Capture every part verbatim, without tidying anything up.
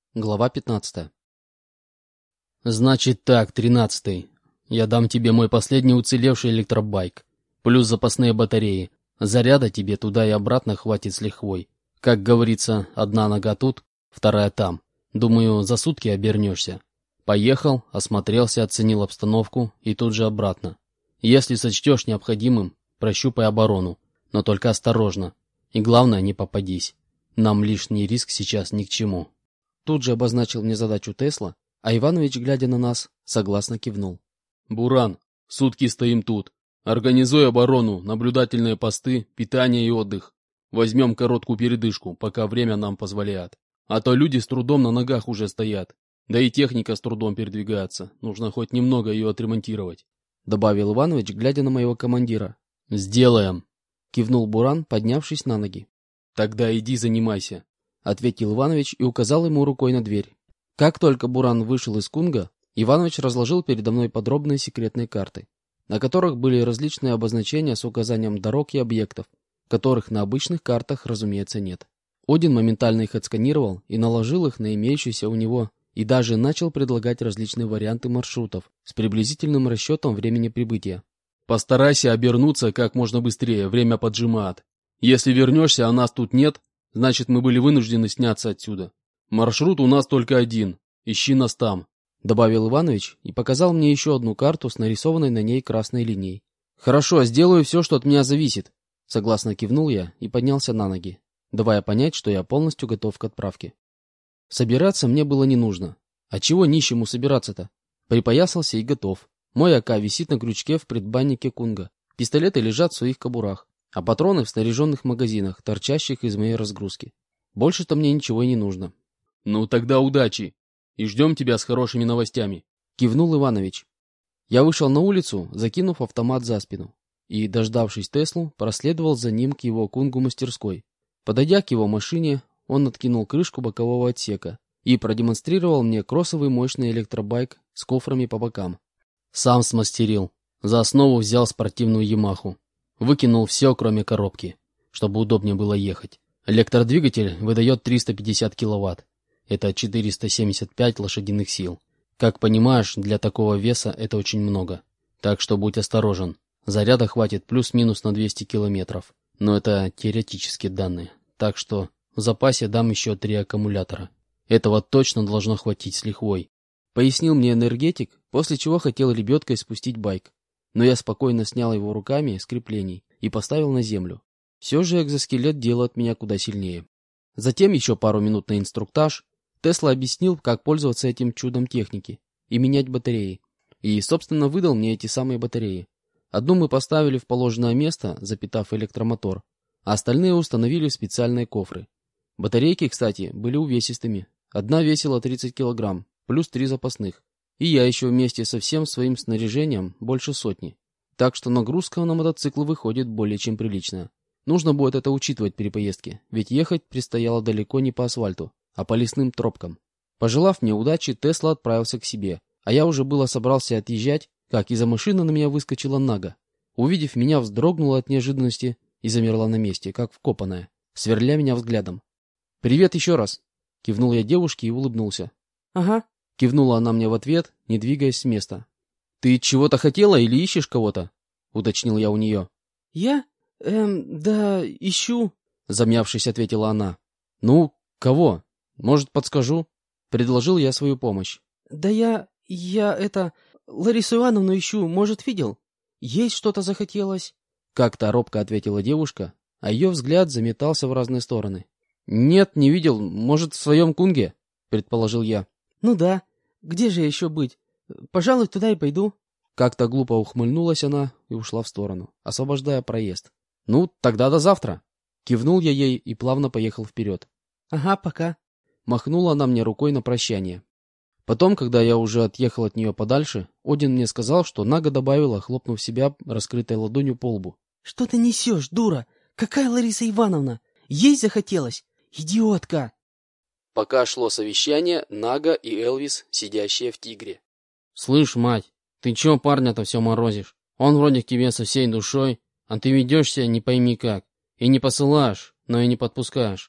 Глава пятнадцатая. «Значит так, тринадцатый. Я дам тебе мой последний уцелевший электробайк. Плюс запасные батареи. Заряда тебе туда и обратно хватит с лихвой. Как говорится, одна нога тут, вторая там. Думаю, за сутки обернешься. Поехал, осмотрелся, оценил обстановку и тут же обратно. Если сочтешь необходимым, прощупай оборону. Но только осторожно. И главное, не попадись. Нам лишний риск сейчас ни к чему». Тут же обозначил мне задачу Тесла, а Иванович, глядя на нас, согласно кивнул. «Буран, сутки стоим тут. Организуй оборону, наблюдательные посты, питание и отдых. Возьмем короткую передышку, пока время нам позволяет. А то люди с трудом на ногах уже стоят. Да и техника с трудом передвигается. Нужно хоть немного ее отремонтировать», — добавил Иванович, глядя на моего командира. «Сделаем», — кивнул Буран, поднявшись на ноги. «Тогда иди занимайся», — ответил Иванович и указал ему рукой на дверь. Как только Буран вышел из Кунга, Иванович разложил передо мной подробные секретные карты, на которых были различные обозначения с указанием дорог и объектов, которых на обычных картах, разумеется, нет. Один моментально их отсканировал и наложил их на имеющиеся у него, и даже начал предлагать различные варианты маршрутов с приблизительным расчетом времени прибытия. «Постарайся обернуться как можно быстрее, время поджимает. Если вернешься, а нас тут нет, значит, мы были вынуждены сняться отсюда. Маршрут у нас только один. Ищи нас там», — добавил Иванович и показал мне еще одну карту с нарисованной на ней красной линией. «Хорошо, сделаю все, что от меня зависит», — согласно кивнул я и поднялся на ноги, давая понять, что я полностью готов к отправке. Собираться мне было не нужно. А чего нищему собираться-то? Припоясался и готов. Мой АК висит на крючке в предбаннике Кунга. Пистолеты лежат в своих кобурах, а патроны в снаряженных магазинах, торчащих из моей разгрузки. Больше-то мне ничего и не нужно. «Ну тогда удачи, и ждем тебя с хорошими новостями», — кивнул Иванович. Я вышел на улицу, закинув автомат за спину, и, дождавшись Теслу, проследовал за ним к его Кунгу-мастерской. Подойдя к его машине, он откинул крышку бокового отсека и продемонстрировал мне кроссовый мощный электробайк с кофрами по бокам. «Сам смастерил. За основу взял спортивную Ямаху. Выкинул все, кроме коробки, чтобы удобнее было ехать. Электродвигатель выдает триста пятьдесят киловатт. Это четыреста семьдесят пять лошадиных сил. Как понимаешь, для такого веса это очень много. Так что будь осторожен. Заряда хватит плюс-минус на двести километров. Но это теоретические данные. Так что в запасе дам еще три аккумулятора. Этого точно должно хватить с лихвой», — пояснил мне энергетик, после чего хотел лебедкой спустить байк. Но я спокойно снял его руками с креплений и поставил на землю. Все же экзоскелет делает меня куда сильнее. Затем еще пару минут на инструктаж. Тесла объяснил, как пользоваться этим чудом техники и менять батареи. И, собственно, выдал мне эти самые батареи. Одну мы поставили в положенное место, запитав электромотор, а остальные установили в специальные кофры. Батарейки, кстати, были увесистыми. Одна весила тридцать килограмм, плюс три запасных. И я еще вместе со всем своим снаряжением больше сотни. Так что нагрузка на мотоцикл выходит более чем приличная. Нужно будет это учитывать при поездке, ведь ехать предстояло далеко не по асфальту, а по лесным тропкам. Пожелав мне удачи, Тесла отправился к себе, а я уже было собрался отъезжать, как из-за машины на меня выскочила Нага. Увидев меня, вздрогнула от неожиданности и замерла на месте, как вкопанная, сверля меня взглядом. «Привет еще раз!» — кивнул я девушке и улыбнулся. «Ага», — кивнула она мне в ответ, не двигаясь с места. «Ты чего-то хотела или ищешь кого-то?» — уточнил я у нее. «Я? Эм, да, ищу», — замявшись, ответила она. «Ну, кого? Может, подскажу?» — предложил я свою помощь. «Да я... я это... Ларису Ивановну ищу, может, видел? Есть что-то захотелось?» Как-то робко ответила девушка, а ее взгляд заметался в разные стороны. «Нет, не видел. Может, в своем Кунге?» — предположил я. «Ну да. Где же еще быть? Пожалуй, туда и пойду». Как-то глупо ухмыльнулась она и ушла в сторону, освобождая проезд. «Ну, тогда до завтра!» Кивнул я ей и плавно поехал вперед. «Ага, пока!» Махнула она мне рукой на прощание. Потом, когда я уже отъехал от нее подальше, Один мне сказал, что Нага добавила, хлопнув себя раскрытой ладонью по лбу. «Что ты несешь, дура? Какая Лариса Ивановна? Есть захотелось? Идиотка!» Пока шло совещание, Нага и Элвис, сидящие в «Тигре». «Слышь, мать, ты чего парня-то все морозишь? Он вроде к тебе со всей душой, а ты ведешься не пойми как. И не посылаешь, но и не подпускаешь»,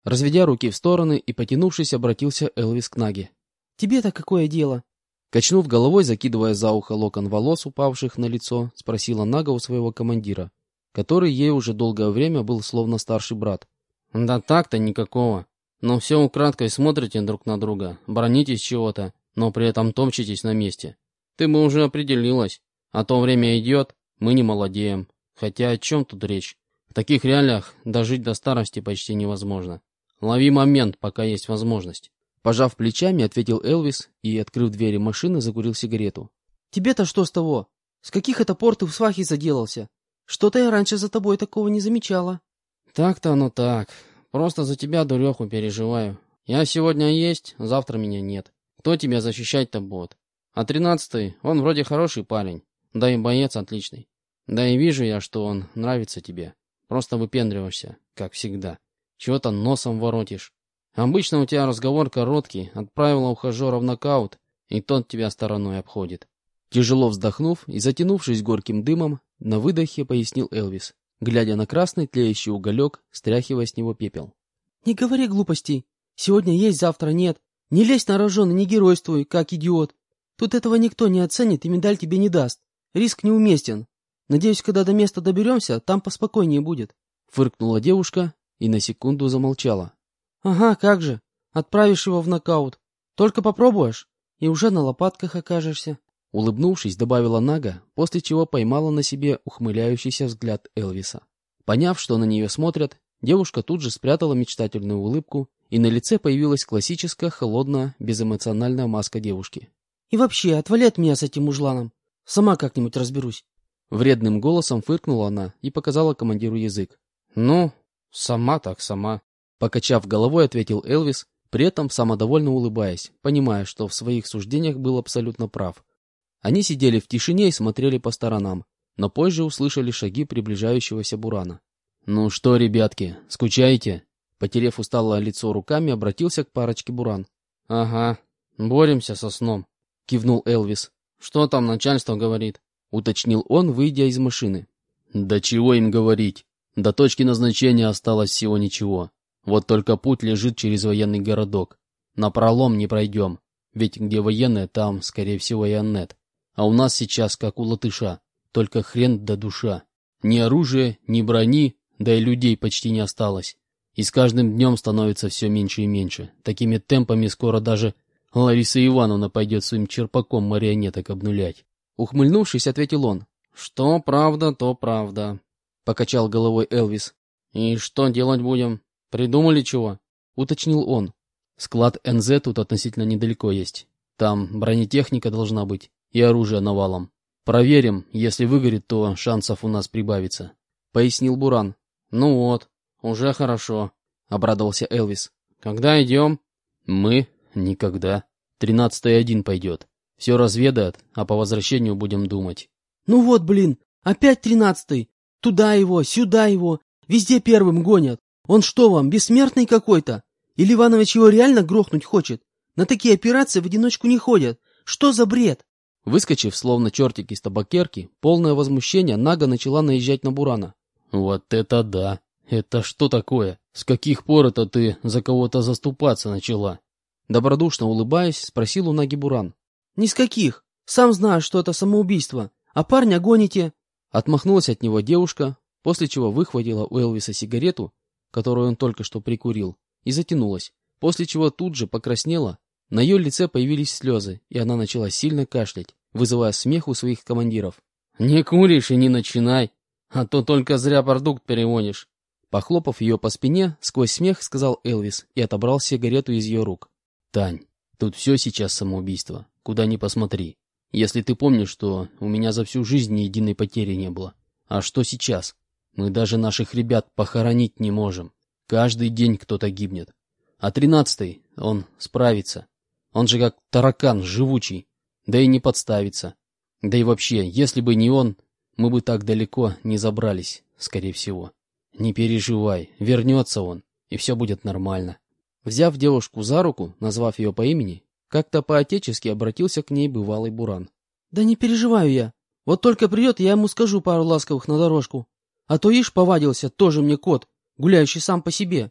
Разведя руки в стороны и потянувшись, обратился Элвис к Наге. «Тебе-то какое дело?» Качнув головой, закидывая за ухо локон волос, упавших на лицо, спросила Нага у своего командира, который ей уже долгое время был словно старший брат. «Да так-то никакого. Но все украдкой смотрите друг на друга, бронитесь чего-то, но при этом топчетесь на месте. Ты бы уже определилась. А то время идет, мы не молодеем. Хотя о чем тут речь? В таких реалиях дожить до старости почти невозможно. Лови момент, пока есть возможность». Пожав плечами, ответил Элвис и, открыв двери машины, закурил сигарету. «Тебе-то что с того? С каких это пор ты в свахе заделался? Что-то я раньше за тобой такого не замечала». «Так-то оно так. Просто за тебя, дуреху, переживаю. Я сегодня есть, завтра меня нет. Кто тебя защищать-то будет? А тринадцатый, он вроде хороший парень, да и боец отличный. Да и вижу я, что он нравится тебе. Просто выпендриваешься, как всегда. Чего-то носом воротишь. Обычно у тебя разговор короткий, отправила ухажера в нокаут, и тот тебя стороной обходит». Тяжело вздохнув и затянувшись горьким дымом, на выдохе пояснил Элвис, глядя на красный тлеющий уголек, стряхивая с него пепел. «Не говори глупостей. Сегодня есть, завтра нет. Не лезь на рожон и не геройствуй, как идиот. Тут этого никто не оценит и медаль тебе не даст. Риск неуместен. Надеюсь, когда до места доберемся, там поспокойнее будет». Фыркнула девушка и на секунду замолчала. «Ага, как же. Отправишь его в нокаут. Только попробуешь, и уже на лопатках окажешься». Улыбнувшись, добавила Нага, после чего поймала на себе ухмыляющийся взгляд Элвиса. Поняв, что на нее смотрят, девушка тут же спрятала мечтательную улыбку, и на лице появилась классическая холодная, безэмоциональная маска девушки. «И вообще, отвали от меня с этим мужланом. Сама как-нибудь разберусь». Вредным голосом фыркнула она и показала командиру язык. «Ну, сама так сама». Покачав головой, ответил Элвис, при этом самодовольно улыбаясь, понимая, что в своих суждениях был абсолютно прав. Они сидели в тишине и смотрели по сторонам, но позже услышали шаги приближающегося Бурана. «Ну что, ребятки, скучаете?» Потерев усталое лицо руками, обратился к парочке Буран. «Ага, боремся со сном», — кивнул Элвис. «Что там начальство говорит?» — уточнил он, выйдя из машины. «Да чего им говорить? До точки назначения осталось всего ничего. Вот только путь лежит через военный городок. Напролом не пройдем, ведь где военные, там, скорее всего, и Аннет. А у нас сейчас как у латыша, только хрен да душа. Ни оружия, ни брони, да и людей почти не осталось. И с каждым днем становится все меньше и меньше. Такими темпами скоро даже Лариса Ивановна пойдет своим черпаком марионеток обнулять». Ухмыльнувшись, ответил он. «Что правда, то правда», — покачал головой Элвис. «И что делать будем? Придумали чего?» — уточнил он. «Склад эн зэ тут относительно недалеко есть. Там бронетехника должна быть и оружие навалом. Проверим, если выгорит, то шансов у нас прибавится», — пояснил Буран. «Ну вот, уже хорошо», — обрадовался Элвис. «Когда идем?» «Мы? Никогда. Тринадцатый один пойдет. Все разведает, а по возвращению будем думать». «Ну вот, блин, опять тринадцатый. Туда его, сюда его. Везде первым гонят. Он что вам, бессмертный какой-то? Или Иванович его реально грохнуть хочет? На такие операции в одиночку не ходят. Что за бред?» Выскочив, словно чертик из табакерки, полное возмущение, Нага начала наезжать на Бурана. «Вот это да! Это что такое? С каких пор это ты за кого-то заступаться начала?» Добродушно улыбаясь, спросил у Наги Буран. «Ни с каких. Сам знаешь, что это самоубийство. А парня гоните». Отмахнулась от него девушка, после чего выхватила у Элвиса сигарету, которую он только что прикурил, и затянулась, после чего тут же покраснела. На ее лице появились слезы, и она начала сильно кашлять, вызывая смех у своих командиров. «Не куришь и не начинай, а то только зря продукт переводишь». Похлопав ее по спине, сквозь смех сказал Элвис и отобрал сигарету из ее рук. «Тань, тут все сейчас самоубийство, куда ни посмотри. Если ты помнишь, что у меня за всю жизнь ни единой потери не было. А что сейчас? Мы даже наших ребят похоронить не можем. Каждый день кто-то гибнет. А тринадцатый, он справится. Он же как таракан, живучий. Да и не подставится. Да и вообще, если бы не он, мы бы так далеко не забрались, скорее всего. Не переживай, вернется он, и все будет нормально». Взяв девушку за руку, назвав ее по имени, как-то по-отечески обратился к ней бывалый Буран. «Да не переживаю я. Вот только придет, я ему скажу пару ласковых на дорожку. А то ишь повадился, тоже мне кот, гуляющий сам по себе».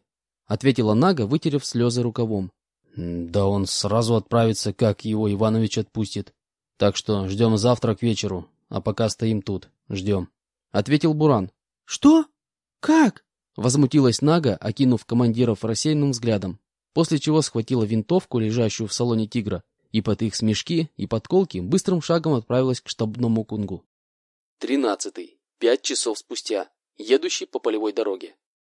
ответила Нага, вытерев слезы рукавом. Да он сразу отправится, как его Иванович отпустит. Так что ждем завтра к вечеру, а пока стоим тут, ждем. Ответил Буран. Что? Как? Возмутилась Нага, окинув командиров рассеянным взглядом, после чего схватила винтовку, лежащую в салоне «Тигра», и под их смешки и подколки быстрым шагом отправилась к штабному кунгу. Тринадцатый. Пять часов спустя. Едущий по полевой дороге.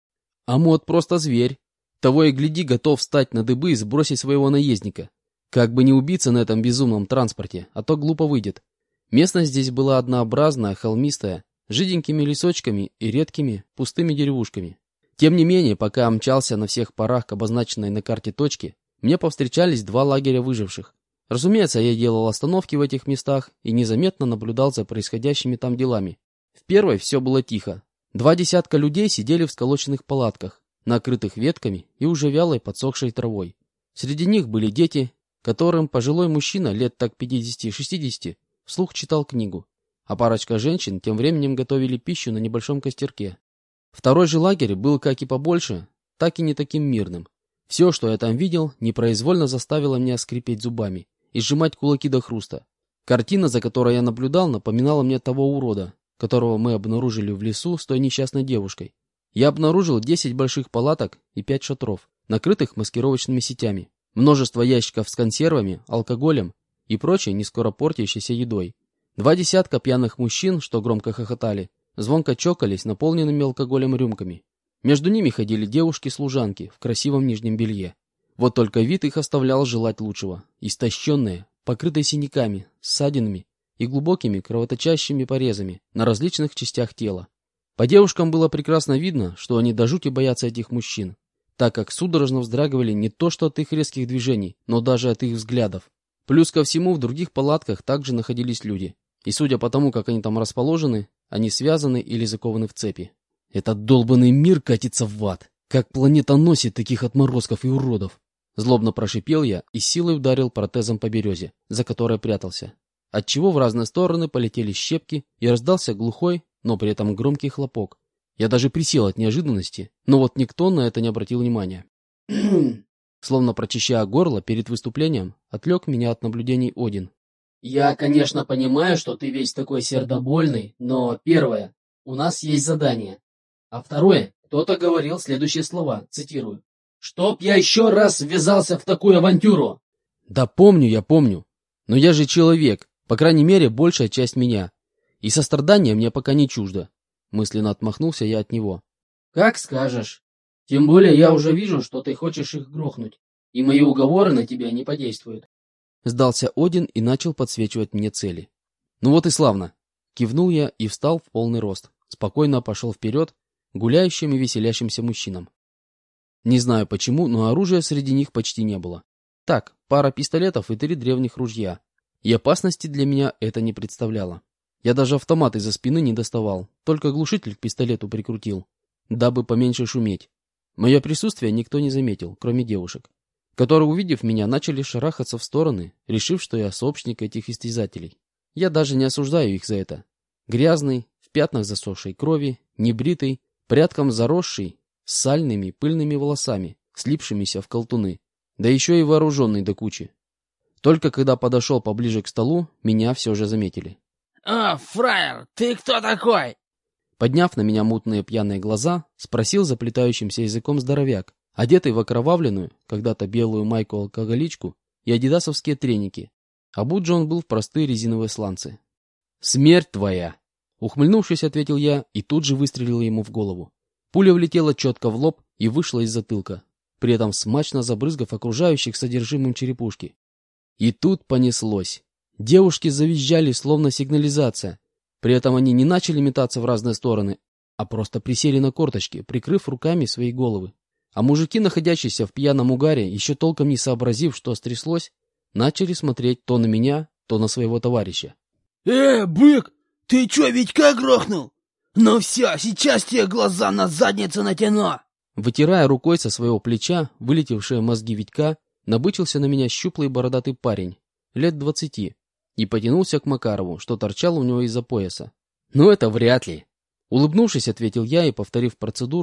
Амод просто зверь. Того и гляди, готов встать на дыбы и сбросить своего наездника. Как бы не убиться на этом безумном транспорте, а то глупо выйдет. Местность здесь была однообразная, холмистая, с жиденькими лесочками и редкими пустыми деревушками. Тем не менее, пока мчался на всех парах к обозначенной на карте точке, мне повстречались два лагеря выживших. Разумеется, я делал остановки в этих местах и незаметно наблюдал за происходящими там делами. В первой все было тихо. Два десятка людей сидели в сколоченных палатках, накрытых ветками и уже вялой подсохшей травой. Среди них были дети, которым пожилой мужчина лет так пятидесяти-шестидесяти вслух читал книгу, а парочка женщин тем временем готовили пищу на небольшом костерке. Второй же лагерь был как и побольше, так и не таким мирным. Все, что я там видел, непроизвольно заставило меня скрипеть зубами и сжимать кулаки до хруста. Картина, за которой я наблюдал, напоминала мне того урода, которого мы обнаружили в лесу с той несчастной девушкой. Я обнаружил десять больших палаток и пять шатров, накрытых маскировочными сетями, множество ящиков с консервами, алкоголем и прочей нескоро портящейся едой. Два десятка пьяных мужчин, что громко хохотали, звонко чокались наполненными алкоголем рюмками. Между ними ходили девушки-служанки в красивом нижнем белье. Вот только вид их оставлял желать лучшего. Истощенные, покрытые синяками, ссадинами и глубокими кровоточащими порезами на различных частях тела. По девушкам было прекрасно видно, что они до жути боятся этих мужчин, так как судорожно вздрагивали не то что от их резких движений, но даже от их взглядов. Плюс ко всему в других палатках также находились люди, и судя по тому, как они там расположены, они связаны или закованы в цепи. Этот долбанный мир катится в ад, как планета носит таких отморозков и уродов. Злобно прошипел я и силой ударил протезом по березе, за которой прятался, отчего в разные стороны полетели щепки и раздался глухой, но при этом громкий хлопок. Я даже присел от неожиданности, но вот никто на это не обратил внимания. Словно прочищая горло перед выступлением, отвлек меня от наблюдений Один. «Я, конечно, понимаю, что ты весь такой сердобольный, но первое, у нас есть задание. А второе, кто-то говорил следующие слова, цитирую. «Чтоб я еще раз ввязался в такую авантюру!» Да помню, я помню. Но я же человек, по крайней мере, большая часть меня. И сострадание мне пока не чуждо. Мысленно отмахнулся я от него. «Как скажешь. Тем более я уже вижу, что ты хочешь их грохнуть, и мои уговоры на тебя не подействуют». Сдался Один и начал подсвечивать мне цели. Ну вот и славно. Кивнул я и встал в полный рост. Спокойно пошел вперед гуляющим и веселящимся мужчинам. Не знаю почему, но оружия среди них почти не было. Так, пара пистолетов и три древних ружья. И опасности для меня это не представляло. Я даже автомат из-за спины не доставал, только глушитель к пистолету прикрутил, дабы поменьше шуметь. Мое присутствие никто не заметил, кроме девушек, которые, увидев меня, начали шарахаться в стороны, решив, что я сообщник этих истязателей. Я даже не осуждаю их за это. Грязный, в пятнах засохшей крови, небритый, порядком заросший, с сальными пыльными волосами, слипшимися в колтуны, да еще и вооруженный до кучи. Только когда подошел поближе к столу, меня все же заметили. «А, фраер, ты кто такой?» Подняв на меня мутные пьяные глаза, спросил заплетающимся языком здоровяк, одетый в окровавленную, когда-то белую майку-алкоголичку и адидасовские треники. Обут же он был в простые резиновые сланцы. «Смерть твоя!» Ухмыльнувшись, ответил я и тут же выстрелил ему в голову. Пуля влетела четко в лоб и вышла из затылка, при этом смачно забрызгав окружающих содержимым черепушки. И тут понеслось. Девушки завизжали, словно сигнализация. При этом они не начали метаться в разные стороны, а просто присели на корточки, прикрыв руками свои головы. А мужики, находящиеся в пьяном угаре, еще толком не сообразив, что стряслось, начали смотреть то на меня, то на своего товарища. «Э, бык, ты че, Витька грохнул? Ну все, сейчас тебе глаза на задницу натяну!» Вытирая рукой со своего плеча вылетевшие мозги Витька, набычился на меня щуплый бородатый парень, лет двадцати, и потянулся к Макарову, что торчал у него из-за пояса. «Ну это вряд ли!» Улыбнувшись, ответил я и, повторив процедуру,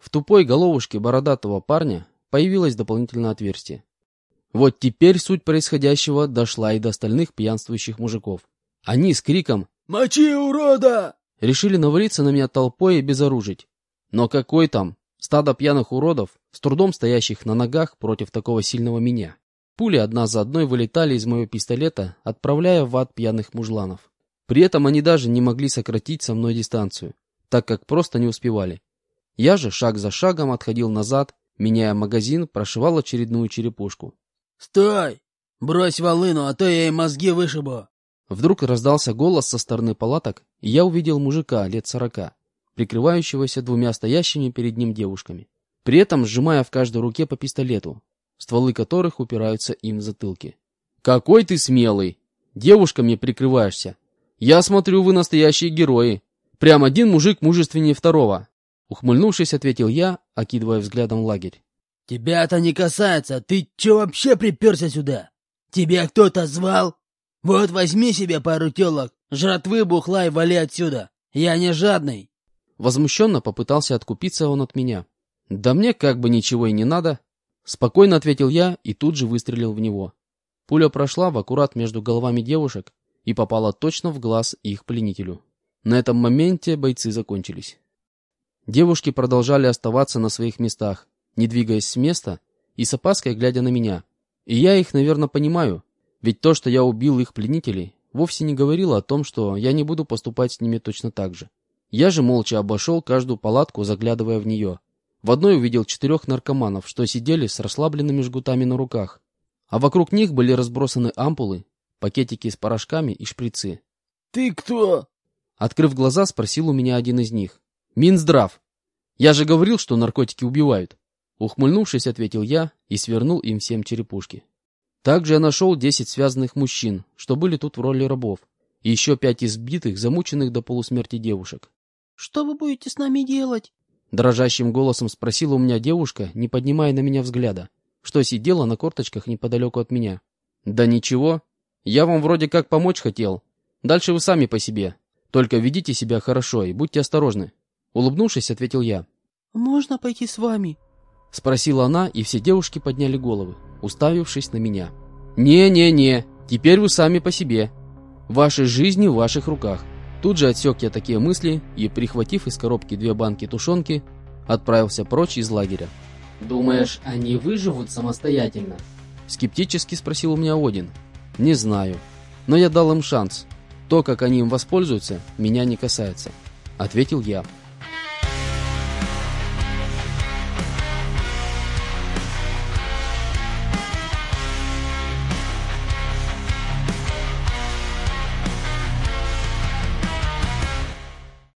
В тупой головушке бородатого парня появилось дополнительное отверстие. Вот теперь суть происходящего дошла и до остальных пьянствующих мужиков. Они с криком «Мочи, урода!» решили навалиться на меня толпой и безоружить. Но какой там? Стадо пьяных уродов, с трудом стоящих на ногах против такого сильного меня. Пули одна за одной вылетали из моего пистолета, отправляя в ад пьяных мужланов. При этом они даже не могли сократить со мной дистанцию, так как просто не успевали. Я же шаг за шагом отходил назад, меняя магазин, прошивал очередную черепушку. «Стой! Брось волыну, а то я ей мозги вышибу!» Вдруг раздался голос со стороны палаток, и я увидел мужика лет сорока, прикрывающегося двумя стоящими перед ним девушками, при этом сжимая в каждой руке по пистолету, стволы которых упираются им в затылки. «Какой ты смелый! Девушками прикрываешься! Я смотрю, вы настоящие герои! Прям один мужик мужественнее второго!» Ухмыльнувшись, ответил я, окидывая взглядом лагерь. «Тебя это не касается! Ты че вообще приперся сюда? Тебя кто-то звал? Вот возьми себе пару телок, жратвы, бухла и вали отсюда! Я не жадный!» Возмущенно попытался откупиться он от меня. «Да мне как бы ничего и не надо!» Спокойно ответил я и тут же выстрелил в него. Пуля прошла в аккурат между головами девушек и попала точно в глаз их пленителю. На этом моменте бойцы закончились. Девушки продолжали оставаться на своих местах, не двигаясь с места и с опаской глядя на меня. И я их, наверное, понимаю, ведь то, что я убил их пленителей, вовсе не говорило о том, что я не буду поступать с ними точно так же. Я же молча обошел каждую палатку, заглядывая в нее. В одной увидел четырех наркоманов, что сидели с расслабленными жгутами на руках, а вокруг них были разбросаны ампулы, пакетики с порошками и шприцы. «Ты кто?» Открыв глаза, спросил у меня один из них. «Минздрав! Я же говорил, что наркотики убивают!» Ухмыльнувшись, ответил я и свернул им всем черепушки. Также я нашел десять связанных мужчин, что были тут в роли рабов, и еще пять избитых, замученных до полусмерти девушек. «Что вы будете с нами делать?» Дрожащим голосом спросила у меня девушка, не поднимая на меня взгляда, что сидела на корточках неподалеку от меня. «Да ничего, я вам вроде как помочь хотел. Дальше вы сами по себе. Только ведите себя хорошо и будьте осторожны». Улыбнувшись, ответил я. «Можно пойти с вами?» Спросила она, и все девушки подняли головы, уставившись на меня. «Не-не-не, теперь вы сами по себе. Ваши жизни в ваших руках». Тут же отсек я такие мысли и, прихватив из коробки две банки тушенки, отправился прочь из лагеря. «Думаешь, они выживут самостоятельно?» Скептически спросил у меня Один. «Не знаю, но я дал им шанс. То, как они им воспользуются, меня не касается», — ответил я.